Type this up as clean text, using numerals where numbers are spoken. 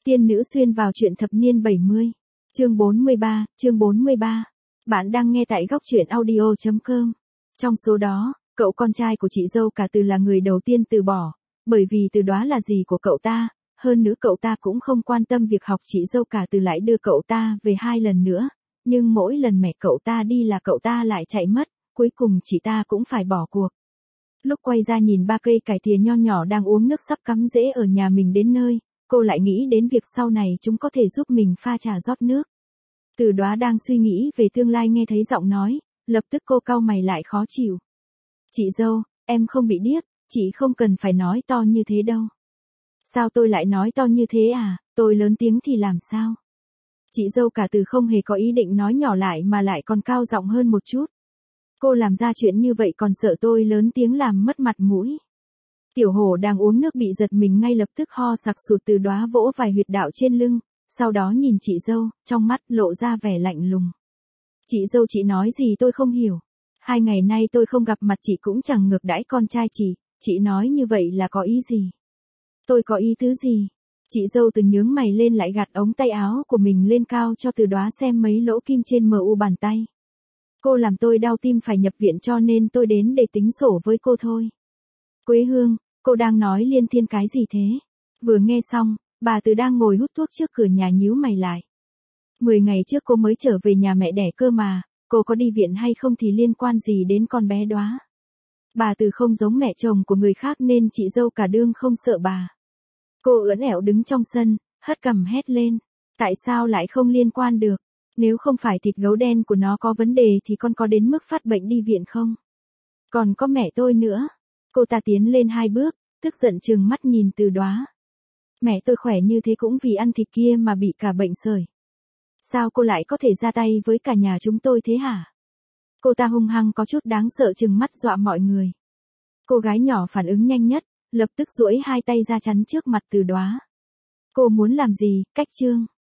Tiên nữ xuyên vào truyện thập niên 70. Chương 43. Bạn đang nghe tại góc truyện audio.com. Trong số đó, cậu con trai của chị dâu cả Từ là người đầu tiên từ bỏ, bởi vì Từ đó là gì của cậu ta, hơn nữa cậu ta cũng không quan tâm việc học. Chị dâu cả Từ lại đưa cậu ta về 2 lần nữa, nhưng mỗi lần mẹ cậu ta đi là cậu ta lại chạy mất, cuối cùng chị ta cũng phải bỏ cuộc. Lúc quay ra nhìn 3 cây cải thìa nho nhỏ đang uống nước sắp cắm rễ ở nhà mình đến nơi, cô lại nghĩ đến việc sau này chúng có thể giúp mình pha trà rót nước. Từ Đóa đang suy nghĩ về tương lai nghe thấy giọng nói, lập tức cô cau mày lại khó chịu. Chị dâu, em không bị điếc, chị không cần phải nói to như thế đâu. Sao tôi lại nói to như thế à, tôi lớn tiếng thì làm sao? Chị dâu cả Từ không hề có ý định nói nhỏ lại mà lại còn cao giọng hơn một chút. Cô làm ra chuyện như vậy còn sợ tôi lớn tiếng làm mất mặt mũi. Tiểu hổ đang uống nước bị giật mình ngay lập tức ho sặc sụt. Từ Đóa vỗ vài huyệt đạo trên lưng, sau đó nhìn chị dâu, trong mắt lộ ra vẻ lạnh lùng. Chị dâu, chị nói gì tôi không hiểu. 2 ngày nay tôi không gặp mặt chị cũng chẳng ngược đãi con trai chị nói như vậy là có ý gì? Tôi có ý tứ gì? Chị dâu Từ nhướng mày lên lại gạt ống tay áo của mình lên cao cho Từ Đóa xem mấy lỗ kim trên mu bàn tay. Cô làm tôi đau tim phải nhập viện cho nên tôi đến để tính sổ với cô thôi. Quế Hương, cô đang nói liên thiên cái gì thế? Vừa nghe xong, bà Từ đang ngồi hút thuốc trước cửa nhà nhíu mày lại. 10 ngày trước cô mới trở về nhà mẹ đẻ cơ mà, cô có đi viện hay không thì liên quan gì đến con bé Đóa? Bà Từ không giống mẹ chồng của người khác nên chị dâu cả đương không sợ bà. Cô ưỡn ẻo đứng trong sân, hất cằm hét lên. Tại sao lại không liên quan được? Nếu không phải thịt gấu đen của nó có vấn đề thì con có đến mức phát bệnh đi viện không? Còn có mẹ tôi nữa. Cô ta tiến lên 2 bước, tức giận trừng mắt nhìn Từ Đóa. Mẹ tôi khỏe như thế cũng vì ăn thịt kia mà bị cả bệnh sởi. Sao cô lại có thể ra tay với cả nhà chúng tôi thế hả? Cô ta hung hăng có chút đáng sợ trừng mắt dọa mọi người. Cô gái nhỏ phản ứng nhanh nhất, lập tức duỗi 2 tay ra chắn trước mặt Từ Đóa. Cô muốn làm gì, cách trương?